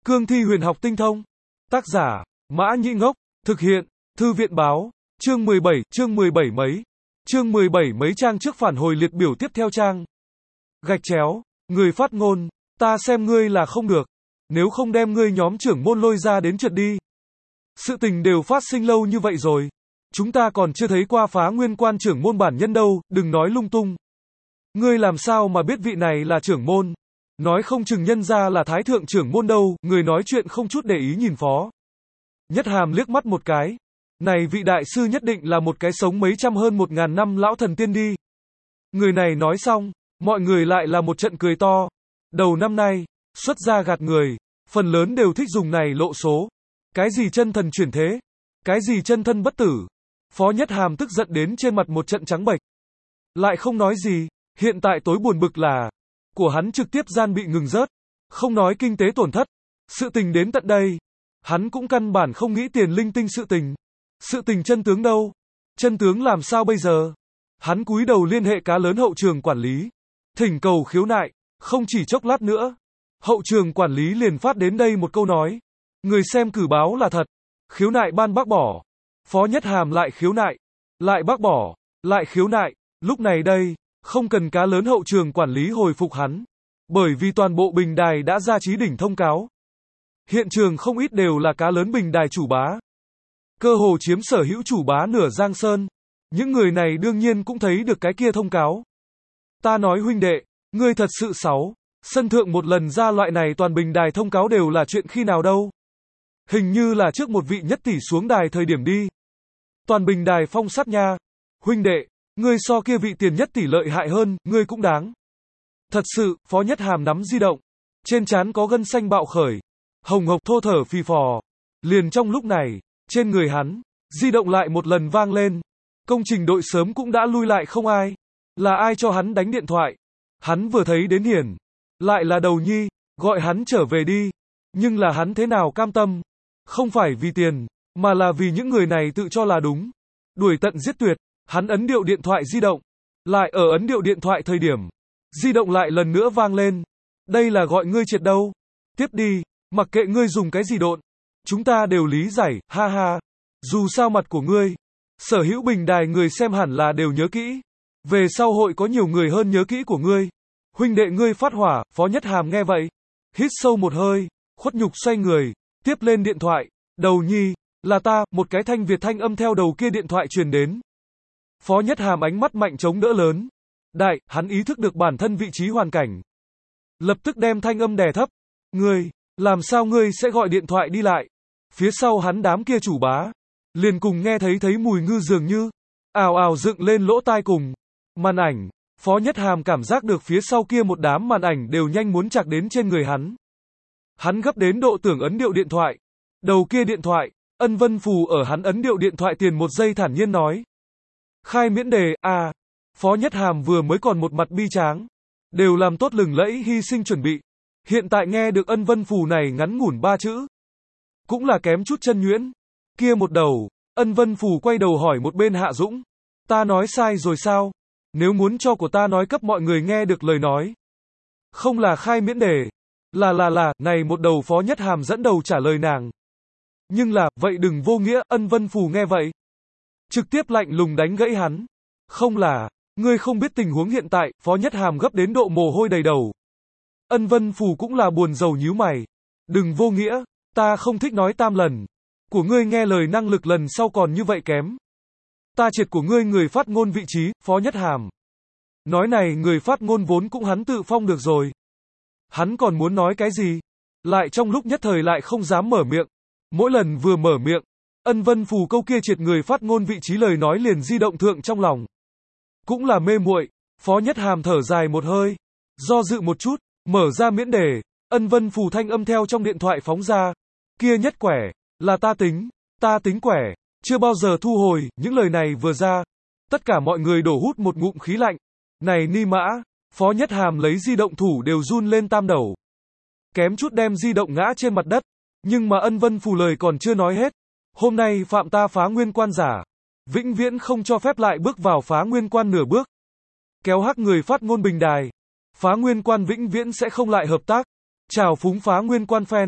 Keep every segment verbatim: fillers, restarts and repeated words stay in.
Cương thi huyền học tinh thông. Tác giả, Mã Nhĩ Ngốc. Thực hiện, Thư viện báo. Chương mười bảy, chương mười bảy mấy. Chương mười bảy mấy trang trước phản hồi liệt biểu tiếp theo trang. Gạch chéo, người phát ngôn, ta xem ngươi là không được. Nếu không đem ngươi nhóm trưởng môn lôi ra đến trượt đi. Sự tình đều phát sinh lâu như vậy rồi. Chúng ta còn chưa thấy qua Phá Nguyên Quan trưởng môn bản nhân đâu, đừng nói lung tung. Ngươi làm sao mà biết vị này là trưởng môn? Nói không chừng nhân ra là thái thượng trưởng môn đâu, người nói chuyện không chút để ý nhìn Phó Nhất Hàm liếc mắt một cái. Này vị đại sư nhất định là một cái sống mấy trăm hơn một ngàn năm lão thần tiên đi. Người này nói xong, mọi người lại là một trận cười to. Đầu năm nay, xuất gia gạt người, phần lớn đều thích dùng này lộ số. Cái gì chân thần chuyển thế? Cái gì chân thân bất tử? Phó Nhất Hàm tức giận đến trên mặt một trận trắng bệch. Lại không nói gì, hiện tại tối buồn bực là của hắn trực tiếp gian bị ngừng rớt. Không nói kinh tế tổn thất, sự tình đến tận đây, hắn cũng căn bản không nghĩ tiền linh tinh sự tình. Sự tình chân tướng đâu? Chân tướng làm sao bây giờ? Hắn cúi đầu liên hệ cá lớn hậu trường quản lý, thỉnh cầu khiếu nại. Không chỉ chốc lát nữa, hậu trường quản lý liền phát đến đây một câu nói. Người xem cử báo là thật. Khiếu nại ban bác bỏ. Phó Nhất Hàm lại khiếu nại, lại bác bỏ, lại khiếu nại. Lúc này đây, không cần cá lớn hậu trường quản lý hồi phục hắn. Bởi vì toàn bộ bình đài đã ra trí đỉnh thông cáo. Hiện trường không ít đều là cá lớn bình đài chủ bá. Cơ hồ chiếm sở hữu chủ bá nửa Giang Sơn. Những người này đương nhiên cũng thấy được cái kia thông cáo. Ta nói huynh đệ, ngươi thật sự xấu. Sân thượng một lần ra loại này toàn bình đài thông cáo đều là chuyện khi nào đâu. Hình như là trước một vị nhất tỷ xuống đài thời điểm đi. Toàn bình đài phong sát nha. Huynh đệ, ngươi so kia vị tiền nhất tỷ lợi hại hơn, ngươi cũng đáng. Thật sự, Phó Nhất Hàm nắm di động. Trên trán có gân xanh bạo khởi. Hồng hộc thô thở phì phò. Liền trong lúc này, trên người hắn, di động lại một lần vang lên. Công trình đội sớm cũng đã lui lại không ai. Là ai cho hắn đánh điện thoại? Hắn vừa thấy đến Hiển. Lại là Đầu Nhi, gọi hắn trở về đi. Nhưng là hắn thế nào cam tâm? Không phải vì tiền, mà là vì những người này tự cho là đúng. Đuổi tận giết tuyệt, hắn ấn điệu điện thoại di động. Lại ở ấn điệu điện thoại thời điểm. Di động lại lần nữa vang lên. Đây là gọi ngươi triệt đâu. Tiếp đi, mặc kệ ngươi dùng cái gì độn. Chúng ta đều lý giải, ha ha. Dù sao mặt của ngươi, sở hữu bình đài người xem hẳn là đều nhớ kỹ. Về sau hội có nhiều người hơn nhớ kỹ của ngươi. Huynh đệ ngươi phát hỏa. Phó Nhất Hàm nghe vậy, hít sâu một hơi, khuất nhục xoay người, tiếp lên điện thoại. Đầu Nhi, là ta. Một cái thanh Việt thanh âm theo đầu kia điện thoại truyền đến. Phó Nhất Hàm ánh mắt mạnh chống đỡ lớn. Đại, hắn ý thức được bản thân vị trí hoàn cảnh. Lập tức đem thanh âm đè thấp. Ngươi, làm sao ngươi sẽ gọi điện thoại đi lại? Phía sau hắn đám kia chủ bá, liền cùng nghe thấy thấy mùi ngư dường như, ào ào dựng lên lỗ tai cùng. Màn ảnh, Phó Nhất Hàm cảm giác được phía sau kia một đám màn ảnh đều nhanh muốn chạc đến trên người hắn. Hắn gấp đến độ tưởng ấn điệu điện thoại. Đầu kia điện thoại, Ân Vân Phù ở hắn ấn điệu điện thoại tiền một giây thản nhiên nói. Khai miễn đề, à. Phó Nhất Hàm vừa mới còn một mặt bi tráng. Đều làm tốt lừng lẫy hy sinh chuẩn bị. Hiện tại nghe được Ân Vân Phù này ngắn ngủn ba chữ. Cũng là kém chút chân nhuyễn. Kia một đầu, Ân Vân Phù quay đầu hỏi một bên Hạ Dũng. Ta nói sai rồi sao? Nếu muốn cho của ta nói cấp mọi người nghe được lời nói. Không là khai miễn đề. Là là là, này một đầu Phó Nhất Hàm dẫn đầu trả lời nàng. Nhưng là, vậy đừng vô nghĩa. Ân Vân Phù nghe vậy, trực tiếp lạnh lùng đánh gãy hắn. Không là, ngươi không biết tình huống hiện tại. Phó Nhất Hàm gấp đến độ mồ hôi đầy đầu. Ân Vân Phù cũng là buồn rầu nhíu mày. Đừng vô nghĩa, ta không thích nói tam lần. Của ngươi nghe lời năng lực lần sau còn như vậy kém. Ta triệt của ngươi người phát ngôn vị trí. Phó Nhất Hàm nói này người phát ngôn vốn cũng hắn tự phong được rồi. Hắn còn muốn nói cái gì? Lại trong lúc nhất thời lại không dám mở miệng. Mỗi lần vừa mở miệng, Ân Vân Phù câu kia triệt người phát ngôn vị trí lời nói liền di động thượng trong lòng. Cũng là mê muội. Phó Nhất Hàm thở dài một hơi, do dự một chút, mở ra miễn đề. Ân Vân Phù thanh âm theo trong điện thoại phóng ra. Kia nhất quẻ, là ta tính, ta tính quẻ, chưa bao giờ thu hồi. Những lời này vừa ra, tất cả mọi người đổ hút một ngụm khí lạnh. Này ni mã, Phó Nhất Hàm lấy di động thủ đều run lên tam đầu. Kém chút đem di động ngã trên mặt đất. Nhưng mà Ân Vân Phù lời còn chưa nói hết. Hôm nay phạm ta Phá Nguyên Quan giả, vĩnh viễn không cho phép lại bước vào Phá Nguyên Quan nửa bước. Kéo hắc người phát ngôn bình đài. Phá Nguyên Quan vĩnh viễn sẽ không lại hợp tác. Chào phúng Phá Nguyên Quan fan.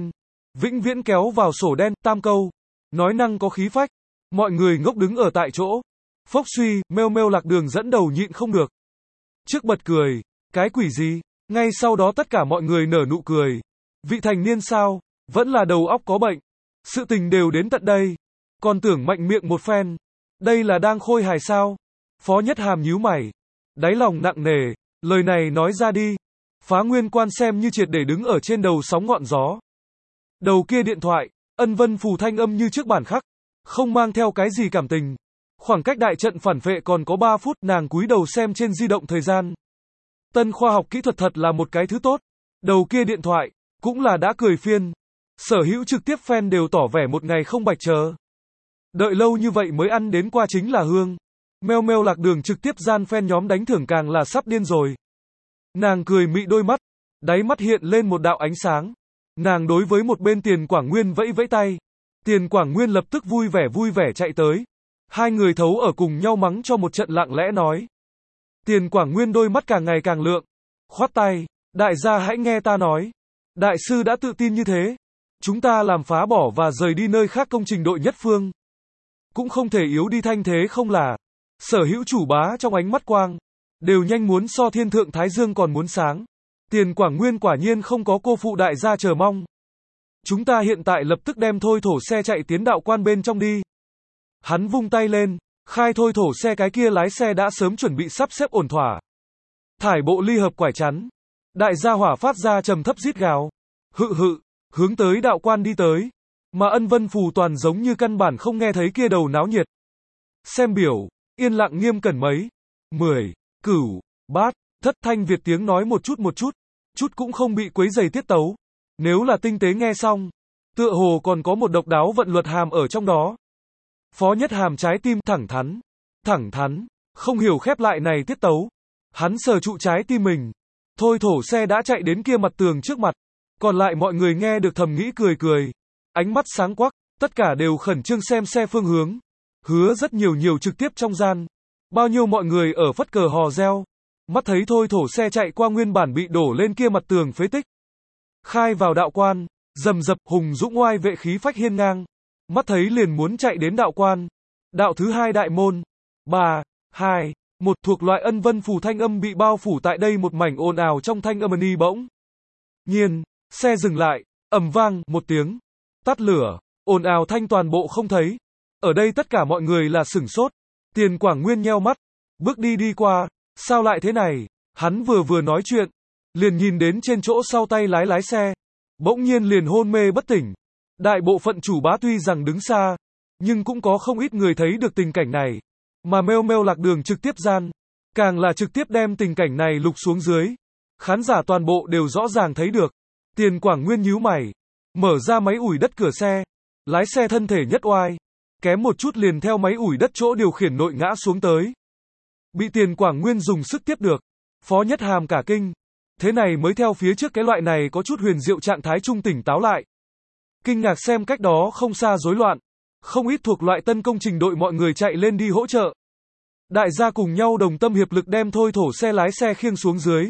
vĩnh viễn kéo vào sổ đen, tam câu. Nói năng có khí phách. Mọi người ngốc đứng ở tại chỗ. Phốc suy, Meo Meo Lạc Đường dẫn đầu nhịn không được. Trước bật cười. Cái quỷ gì? Ngay sau đó tất cả mọi người nở nụ cười. Vị thành niên sao? Vẫn là đầu óc có bệnh. Sự tình đều đến tận đây. Còn tưởng mạnh miệng một phen. Đây là đang khôi hài sao? Phó Nhất Hàm nhíu mày. Đáy lòng nặng nề. Lời này nói ra đi. Phá Nguyên Quan xem như triệt để đứng ở trên đầu sóng ngọn gió. Đầu kia điện thoại, Ân Vân Phù thanh âm như trước bản khắc. Không mang theo cái gì cảm tình. Khoảng cách đại trận phản phệ còn có ba phút, nàng cúi đầu xem trên di động thời gian. Tân khoa học kỹ thuật thật là một cái thứ tốt. Đầu kia điện thoại, cũng là đã cười phiên. Sở hữu trực tiếp fan đều tỏ vẻ một ngày không bạch chờ. Đợi lâu như vậy mới ăn đến qua chính là hương. Meo Meo Lạc Đường trực tiếp gian fan nhóm đánh thưởng càng là sắp điên rồi. Nàng cười mị đôi mắt, đáy mắt hiện lên một đạo ánh sáng. Nàng đối với một bên Tiền Quảng Nguyên vẫy vẫy tay. Tiền Quảng Nguyên lập tức vui vẻ vui vẻ chạy tới. Hai người thấu ở cùng nhau mắng cho một trận lặng lẽ nói. Tiền Quảng Nguyên đôi mắt càng ngày càng lượng. Khoát tay, đại gia hãy nghe ta nói. Đại sư đã tự tin như thế. Chúng ta làm phá bỏ và rời đi nơi khác công trình đội nhất phương. Cũng không thể yếu đi thanh thế không là. Sở hữu chủ bá trong ánh mắt quang. Đều nhanh muốn so thiên thượng Thái Dương còn muốn sáng. Tiền Quảng Nguyên quả nhiên không có cô phụ đại gia chờ mong. Chúng ta hiện tại lập tức đem thôi thổ xe chạy tiến đạo quan bên trong đi. Hắn vung tay lên, khai thôi thổ xe cái kia lái xe đã sớm chuẩn bị sắp xếp ổn thỏa. Thải bộ ly hợp quải chắn. Đại gia hỏa phát ra trầm thấp rít gào. Hự hự, hướng tới đạo quan đi tới. Mà Ân Vân Phù toàn giống như căn bản không nghe thấy kia đầu náo nhiệt. Xem biểu, yên lặng nghiêm cẩn mấy. Mười, cửu, bát, thất thanh Việt tiếng nói một chút một chút. Chút cũng không bị quấy rầy tiết tấu. Nếu là tinh tế nghe xong, tựa hồ còn có một độc đáo vận luật hàm ở trong đó. Phó Nhất Hàm trái tim thẳng thắn, thẳng thắn, không hiểu khép lại này tiết tấu. Hắn sờ trụ trái tim mình. Thôi thổ xe đã chạy đến kia mặt tường trước mặt. Còn lại mọi người nghe được thầm nghĩ cười cười. Ánh mắt sáng quắc, tất cả đều khẩn trương xem xe phương hướng. Hứa rất nhiều nhiều trực tiếp trong gian. Bao nhiêu mọi người ở phất cờ hò reo. Mắt thấy thôi thổ xe chạy qua nguyên bản bị đổ lên kia mặt tường phế tích. Khai vào đạo quan, rầm rập hùng dũng oai vệ khí phách hiên ngang. Mắt thấy liền muốn chạy đến đạo quan. Đạo thứ hai đại môn. Ba, hai, một thuộc loại Ân Vân Phù thanh âm bị bao phủ tại đây một mảnh ồn ào trong thanh âm ni bỗng nhiên, xe dừng lại, ầm vang một tiếng, tắt lửa, ồn ào thanh toàn bộ không thấy. Ở đây tất cả mọi người là sửng sốt. Tiền Quảng Nguyên nheo mắt, bước đi đi qua, sao lại thế này? Hắn vừa vừa nói chuyện, liền nhìn đến trên chỗ sau tay lái lái xe, bỗng nhiên liền hôn mê bất tỉnh. Đại bộ phận chủ bá tuy rằng đứng xa, nhưng cũng có không ít người thấy được tình cảnh này. Mà Meo Meo Lạc Đường trực tiếp gian, càng là trực tiếp đem tình cảnh này lục xuống dưới. Khán giả toàn bộ đều rõ ràng thấy được. Tiền Quảng Nguyên nhíu mày, mở ra máy ủi đất cửa xe, lái xe thân thể nhất oai, kém một chút liền theo máy ủi đất chỗ điều khiển nội ngã xuống tới. Bị Tiền Quảng Nguyên dùng sức tiếp được, Phó Nhất Hàm cả kinh. Thế này mới theo phía trước cái loại này có chút huyền diệu trạng thái trung tỉnh táo lại. Kinh ngạc xem cách đó không xa rối loạn. Không ít thuộc loại tân công trình đội mọi người chạy lên đi hỗ trợ. Đại gia cùng nhau đồng tâm hiệp lực đem thôi thổ xe lái xe khiêng xuống dưới.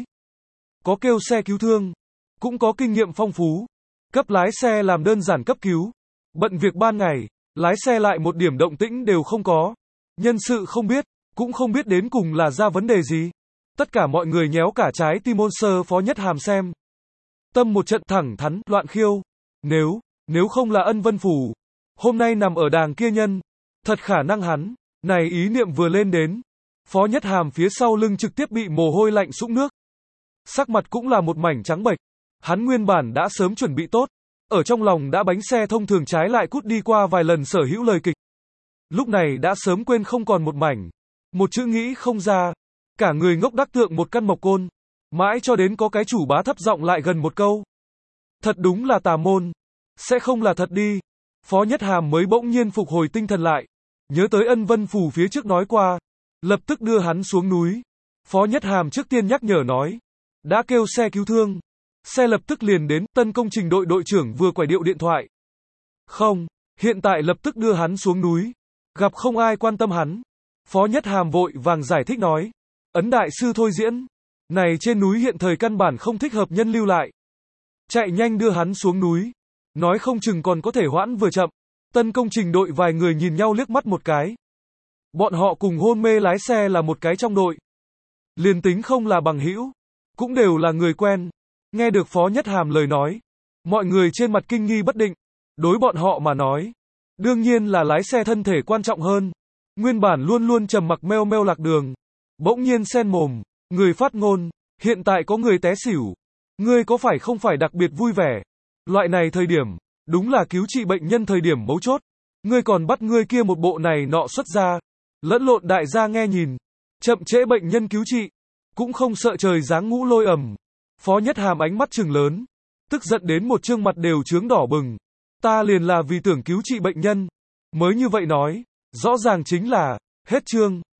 Có kêu xe cứu thương, cũng có kinh nghiệm phong phú. Cấp lái xe làm đơn giản cấp cứu. Bận việc ban ngày, lái xe lại một điểm động tĩnh đều không có. Nhân sự không biết, cũng không biết đến cùng là ra vấn đề gì. Tất cả mọi người nhéo cả trái tim ôn sơ Phó Nhất Hàm xem. Tâm một trận thẳng thắn, loạn khiêu. Nếu, nếu không là Ân Vân Phù, hôm nay nằm ở đàng kia nhân, thật khả năng hắn, này ý niệm vừa lên đến. Phó Nhất Hàm phía sau lưng trực tiếp bị mồ hôi lạnh sũng nước. Sắc mặt cũng là một mảnh trắng bệch. Hắn nguyên bản đã sớm chuẩn bị tốt. Ở trong lòng đã bánh xe thông thường trái lại cút đi qua vài lần sở hữu lời kịch. Lúc này đã sớm quên không còn một mảnh. Một chữ nghĩ không ra. Cả người ngốc đắc tượng một căn mộc côn. Mãi cho đến có cái chủ bá thấp giọng lại gần một câu. Thật đúng là tà môn. Sẽ không là thật đi. Phó Nhất Hàm mới bỗng nhiên phục hồi tinh thần lại. Nhớ tới Ân Vân Phù phía trước nói qua. Lập tức đưa hắn xuống núi. Phó Nhất Hàm trước tiên nhắc nhở nói. Đã kêu xe cứu thương. Xe lập tức liền đến, tân công trình đội đội trưởng vừa quải điệu điện thoại. Không, hiện tại lập tức đưa hắn xuống núi. Gặp không ai quan tâm hắn. Phó Nhất Hàm vội vàng giải thích nói. Ấn đại sư thôi diễn. Này trên núi hiện thời căn bản không thích hợp nhân lưu lại. Chạy nhanh đưa hắn xuống núi. nói không chừng còn có thể hoãn vừa chậm. Tân công trình đội vài người nhìn nhau liếc mắt một cái. Bọn họ cùng hôn mê lái xe là một cái trong đội. Liền tính không là bằng hữu, cũng đều là người quen. Nghe được Phó Nhất Hàm lời nói, mọi người trên mặt kinh nghi bất định. Đối bọn họ mà nói, đương nhiên là lái xe thân thể quan trọng hơn. Nguyên bản luôn luôn trầm mặc meo meo Lạc Đường, bỗng nhiên sen mồm, người phát ngôn, hiện tại có người té xỉu. Ngươi có phải không phải đặc biệt vui vẻ? Loại này thời điểm, đúng là cứu trị bệnh nhân thời điểm mấu chốt. Ngươi còn bắt ngươi kia một bộ này nọ xuất ra, lẫn lộn đại gia nghe nhìn, chậm trễ bệnh nhân cứu trị, cũng không sợ trời giáng ngũ lôi ầm. Phó Nhất Hàm ánh mắt trừng lớn, tức giận đến một trương mặt đều chướng đỏ bừng. Ta liền là vì tưởng cứu trị bệnh nhân, mới như vậy nói, rõ ràng chính là, hết chương.